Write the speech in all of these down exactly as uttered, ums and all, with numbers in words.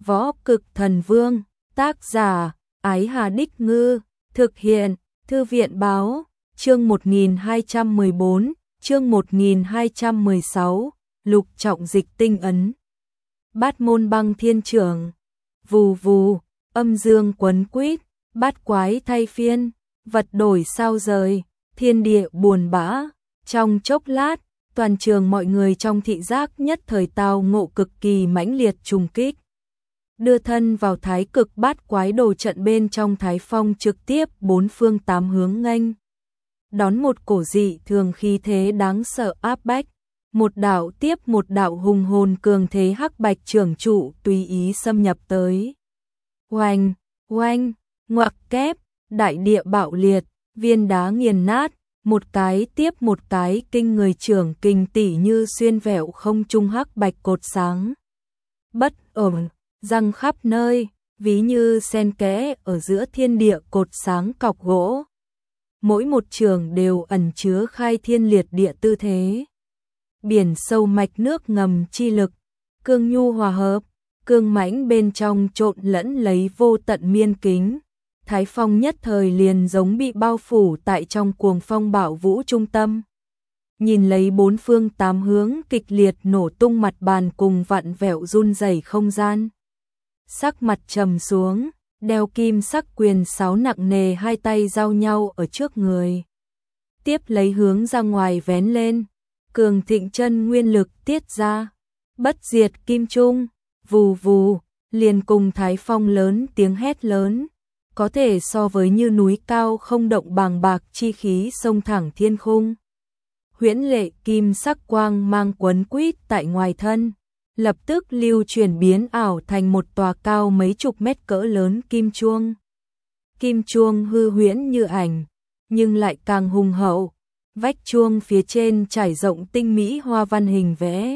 Võ Cực Thần Vương, tác giả, Ái Hà Đích Ngư, thực hiện, Thư viện Báo, chương một nghìn hai trăm mười bốn, chương một nghìn hai trăm mười sáu, Lục Trọng Dịch tinh ấn. Bát môn băng thiên trưởng, vù vù, âm dương quấn quýt, bát quái thay phiên, vật đổi sao rời, thiên địa buồn bã. Trong chốc lát, toàn trường mọi người trong thị giác nhất thời tao ngộ cực kỳ mãnh liệt trùng kích. Đưa thân vào thái cực bát quái đồ trận bên trong Thái Phong trực tiếp bốn phương tám hướng nghênh đón một cổ dị thường khí thế đáng sợ áp bách, một đạo tiếp một đạo hùng hồn cường thế hắc bạch trưởng trụ tùy ý xâm nhập tới. Oanh, oanh, ngoặc kép, đại địa bạo liệt, viên đá nghiền nát, một cái tiếp một cái kinh người trưởng kinh tỉ như xuyên vẹo không trung hắc bạch cột sáng. Bất ổn, răng khắp nơi, ví như xen kẽ ở giữa thiên địa cột sáng cọc gỗ. Mỗi một trường đều ẩn chứa khai thiên liệt địa tư thế. Biển sâu mạch nước ngầm chi lực, cương nhu hòa hợp, cương mãnh bên trong trộn lẫn lấy vô tận miên kính. Thái Phong nhất thời liền giống bị bao phủ tại trong cuồng phong bạo vũ trung tâm. Nhìn lấy bốn phương tám hướng kịch liệt nổ tung mặt bàn cùng vặn vẹo run rẩy không gian. Sắc mặt trầm xuống, đeo kim sắc quyền sáo nặng nề hai tay giao nhau ở trước người. Tiếp lấy hướng ra ngoài vén lên, cường thịnh chân nguyên lực tiết ra. Bất diệt kim trung, vù vù, liền cùng Thái Phong lớn tiếng hét lớn. Có thể so với như núi cao không động bàng bạc chi khí sông thẳng thiên khung. Huyễn lệ kim sắc quang mang quấn quýt tại ngoài thân, lập tức lưu chuyển biến ảo thành một tòa cao mấy chục mét cỡ lớn kim chuông. Kim chuông hư huyễn như ảnh, nhưng lại càng hùng hậu. Vách chuông phía trên trải rộng tinh mỹ hoa văn hình vẽ,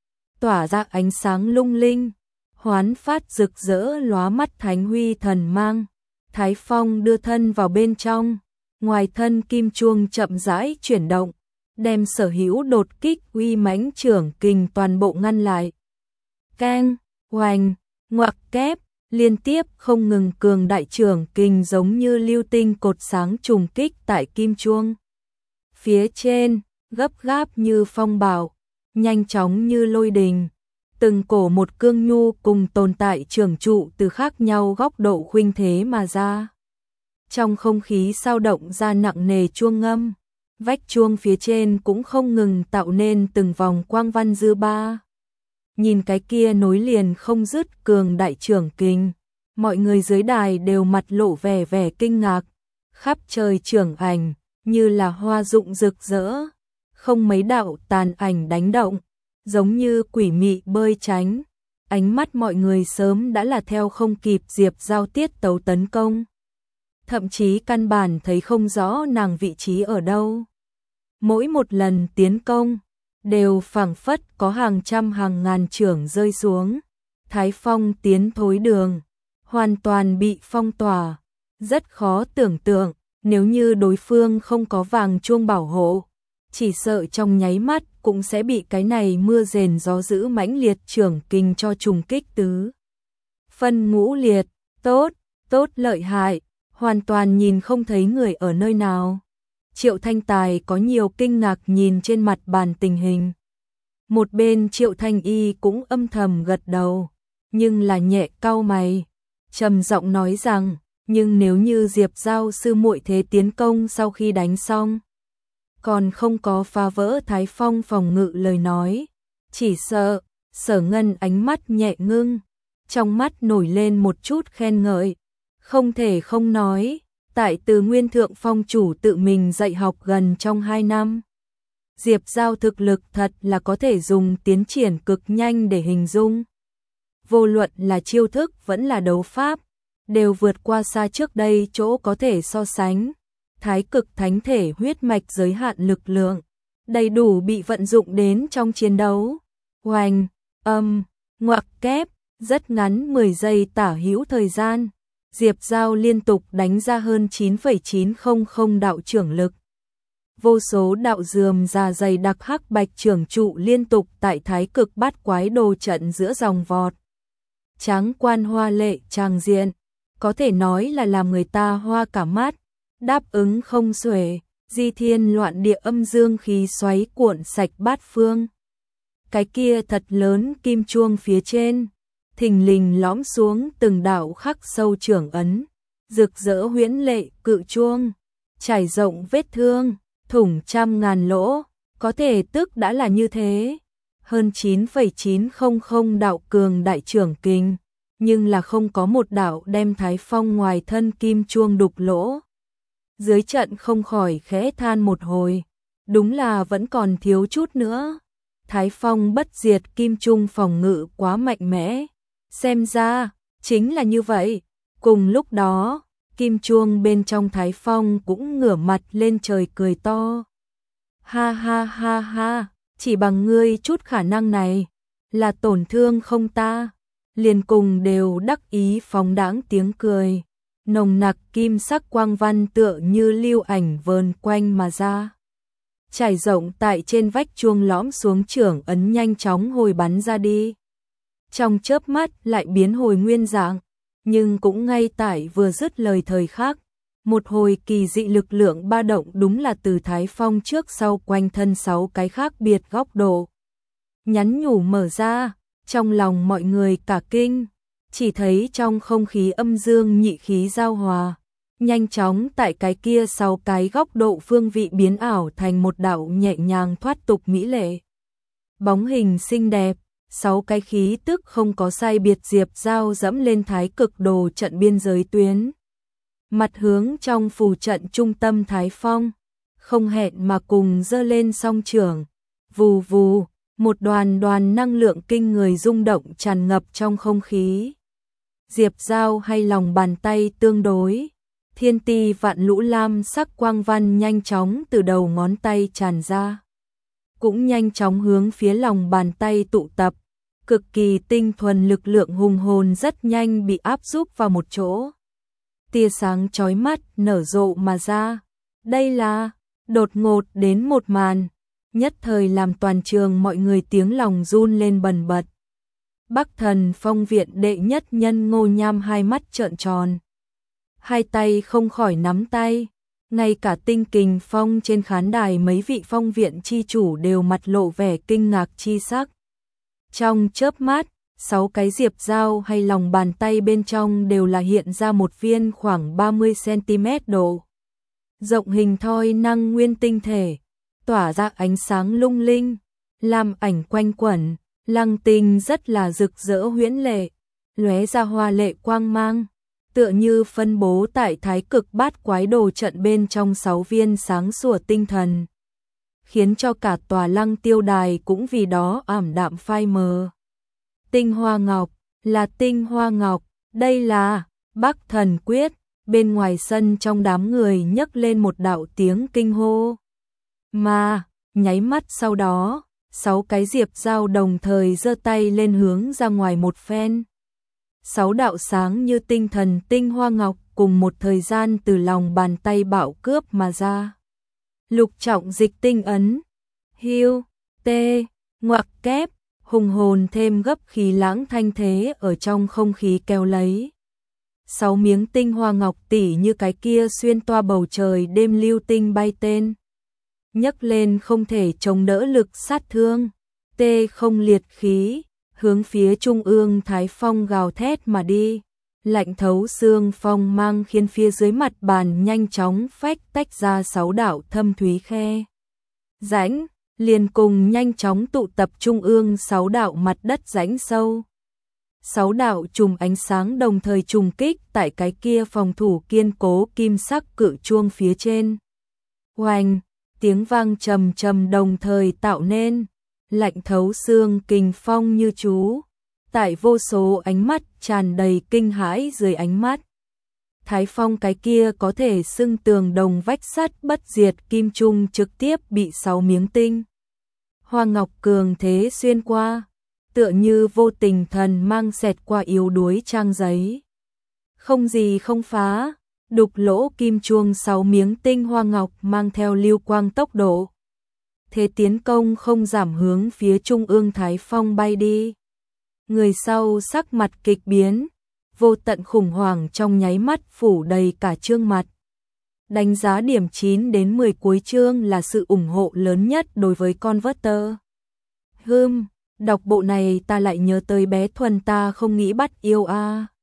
tỏa ra ánh sáng lung linh, hoán phát rực rỡ lóa mắt thánh huy thần mang. Thái Phong đưa thân vào bên trong, ngoài thân kim chuông chậm rãi chuyển động, đem sở hữu đột kích uy mãnh trưởng kình toàn bộ ngăn lại. Keng, oanh, ngoặc kép, liên tiếp không ngừng cường đại trưởng kình giống như lưu tinh cột sáng trùng kích tại kim chuông. Phía trên, gấp gáp như phong bạo, nhanh chóng như lôi đình. Từng cổ một cương nhu cùng tồn tại trưởng trụ từ khác nhau góc độ khuynh thế mà ra. Trong không khí sao động ra nặng nề chuông ngâm, vách chuông phía trên cũng không ngừng tạo nên từng vòng quang văn dư ba. Nhìn cái kia nối liền không dứt cường đại trưởng kình, mọi người dưới đài đều mặt lộ vẻ vẻ kinh ngạc. Khắp trời trưởng ảnh, như là hoa rụng rực rỡ, không mấy đạo tàn ảnh đánh động, giống như quỷ mị bơi tránh. Ánh mắt mọi người sớm đã là theo không kịp Diệp Giao tiết tấu tấn công. Thậm chí căn bản thấy không rõ nàng vị trí ở đâu. Mỗi một lần tiến công, đều phảng phất có hàng trăm hàng ngàn chưởng rơi xuống. Thái Phong tiến thối đường, hoàn toàn bị phong tỏa. Rất khó tưởng tượng, nếu như đối phương không có vàng chuông bảo hộ, chỉ sợ trong nháy mắt cũng sẽ bị cái này mưa rền gió dữ mãnh liệt trưởng kình cho trùng kích tứ. Phân ngũ liệt, tốt, tốt lợi hại, hoàn toàn nhìn không thấy người ở nơi nào. Triệu Thanh Tài có nhiều kinh ngạc nhìn trên mặt bàn tình hình. Một bên Triệu Thanh Y cũng âm thầm gật đầu, nhưng là nhẹ cau mày, trầm giọng nói rằng, nhưng nếu như Diệp Giao sư muội thế tiến công sau khi đánh xong, còn không có phá vỡ Thái Phong phòng ngự lời nói, chỉ sợ. Sở Ngân ánh mắt nhẹ ngưng, trong mắt nổi lên một chút khen ngợi. Không thể không nói, tại Từ Nguyên Thượng Phong chủ tự mình dạy học gần trong hai năm, Diệp Giao thực lực thật là có thể dùng tiến triển cực nhanh để hình dung. Vô luận là chiêu thức vẫn là đấu pháp, đều vượt qua xa trước đây chỗ có thể so sánh. Thái cực thánh thể huyết mạch giới hạn lực lượng, đầy đủ bị vận dụng đến trong chiến đấu. Oanh, âm, ngoặc kép, rất ngắn mười giây tả hữu thời gian, Diệp Giao liên tục đánh ra hơn chín phẩy chín không không đạo trưởng lực. Vô số đạo dườm già dày đặc hắc bạch trưởng trụ liên tục tại thái cực bát quái đồ trận giữa dòng vọt. tráng quan hoa lệ tràng diện, có thể nói là làm người ta hoa cả mắt, đáp ứng không xuể, di thiên loạn địa âm dương khí xoáy cuộn sạch bát phương. Cái kia thật lớn kim chuông phía trên, thình lình lõm xuống từng đạo khắc sâu trưởng ấn, rực rỡ huyễn lệ cự chuông, trải rộng vết thương, thủng trăm ngàn lỗ, có thể tức đã là như thế. Hơn chín phẩy chín không không đạo cường đại trưởng kình, nhưng là không có một đạo đem Thái Phong ngoài thân kim chuông đục lỗ. Dưới trận không khỏi khẽ than một hồi, đúng là vẫn còn thiếu chút nữa. Thái Phong bất diệt kim trung phòng ngự quá mạnh mẽ, xem ra chính là như vậy. Cùng lúc đó, kim chuông bên trong Thái Phong cũng ngửa mặt lên trời cười to. Ha ha ha ha, chỉ bằng ngươi chút khả năng này, là tổn thương không ta? Liền cùng đều đắc ý phóng đãng tiếng cười, nồng nặc kim sắc quang văn tựa như lưu ảnh vờn quanh mà ra. Trải rộng tại trên vách chuông lõm xuống trưởng ấn nhanh chóng hồi bắn ra đi. Trong chớp mắt lại biến hồi nguyên dạng, nhưng cũng ngay tại vừa dứt lời thời khắc, một hồi kỳ dị lực lượng ba động đúng là từ Thái Phong trước sau quanh thân sáu cái khác biệt góc độ. Nhắn nhủ mở ra, trong lòng mọi người cả kinh, chỉ thấy trong không khí âm dương nhị khí giao hòa, nhanh chóng tại cái kia sáu cái góc độ phương vị biến ảo thành một đạo nhẹ nhàng thoát tục mỹ lệ. Bóng hình xinh đẹp, sáu cái khí tức không có sai biệt diệp giao dẫm lên thái cực đồ trận biên giới tuyến. Mặt hướng trong phù trận trung tâm Thái Phong, không hẹn mà cùng giơ lên song trưởng, vù vù, một đoàn đoàn năng lượng kinh người rung động tràn ngập trong không khí. Diệp Giao hay lòng bàn tay tương đối, thiên ti vạn lũ lam sắc quang văn nhanh chóng từ đầu ngón tay tràn ra, cũng nhanh chóng hướng phía lòng bàn tay tụ tập, cực kỳ tinh thuần lực lượng hùng hồn rất nhanh bị áp giúp vào một chỗ. Tia sáng chói mắt nở rộ mà ra, đây là đột ngột đến một màn, nhất thời làm toàn trường mọi người tiếng lòng run lên bần bật. Bắc Thần Phong viện đệ nhất nhân Ngô Nham hai mắt trợn tròn, hai tay không khỏi nắm tay, ngay cả Tinh Kình Phong trên khán đài mấy vị phong viện chi chủ đều mặt lộ vẻ kinh ngạc chi sắc. Trong chớp mắt, sáu cái diệp giao hay lòng bàn tay bên trong đều là hiện ra một viên khoảng ba mươi xăng-ti-mét độ rộng hình thoi năng nguyên tinh thể, tỏa ra ánh sáng lung linh, làm ảnh quanh quẩn, lăng tinh rất là rực rỡ huyễn lệ, lóe ra hoa lệ quang mang, tựa như phân bố tại thái cực bát quái đồ trận bên trong sáu viên sáng sủa tinh thần, khiến cho cả tòa lăng tiêu đài cũng vì đó ảm đạm phai mờ. Tinh hoa ngọc, là tinh hoa ngọc, đây là Bắc Thần Quyết. Bên ngoài sân trong đám người nhấc lên một đạo tiếng kinh hô. Mà, nháy mắt sau đó, sáu cái diệp giao đồng thời giơ tay lên hướng ra ngoài một phen. Sáu đạo sáng như tinh thần tinh hoa ngọc cùng một thời gian từ lòng bàn tay bạo cướp mà ra. Lục trọng dịch tinh ấn, hưu, tê, ngoặc kép, hùng hồn thêm gấp khí lãng thanh thế ở trong không khí kéo lấy. Sáu miếng tinh hoa ngọc tỉ như cái kia xuyên toa bầu trời đêm lưu tinh bay tên. Nhấc lên không thể chống đỡ lực sát thương, tê không liệt khí, hướng phía trung ương Thái Phong gào thét mà đi. Lạnh thấu xương phong mang khiến phía dưới mặt bàn nhanh chóng phách tách ra sáu đạo thâm thúy khe rãnh, liền cùng nhanh chóng tụ tập trung ương sáu đạo mặt đất rãnh sâu. Sáu đạo chùm ánh sáng đồng thời trùng kích tại cái kia phòng thủ kiên cố kim sắc cự chuông phía trên. Oanh, tiếng vang trầm trầm đồng thời tạo nên, lạnh thấu xương kình phong như chú, tại vô số ánh mắt tràn đầy kinh hãi dưới ánh mắt. Thái Phong cái kia có thể xưng tường đồng vách sắt bất diệt kim trung trực tiếp bị sáu miếng tinh hoa ngọc cường thế xuyên qua, tựa như vô tình thần mang xẹt qua yếu đuối trang giấy. Không gì không phá, đục lỗ kim chuông sáu miếng tinh hoa ngọc mang theo lưu quang tốc độ. Thế tiến công không giảm hướng phía trung ương Thái Phong bay đi. Người sau sắc mặt kịch biến, vô tận khủng hoảng trong nháy mắt phủ đầy cả chương mặt. Đánh giá điểm chín đến mười cuối chương là sự ủng hộ lớn nhất đối với Converter. Hừm, đọc bộ này ta lại nhớ tới bé Thuần ta không nghĩ bắt yêu a. À.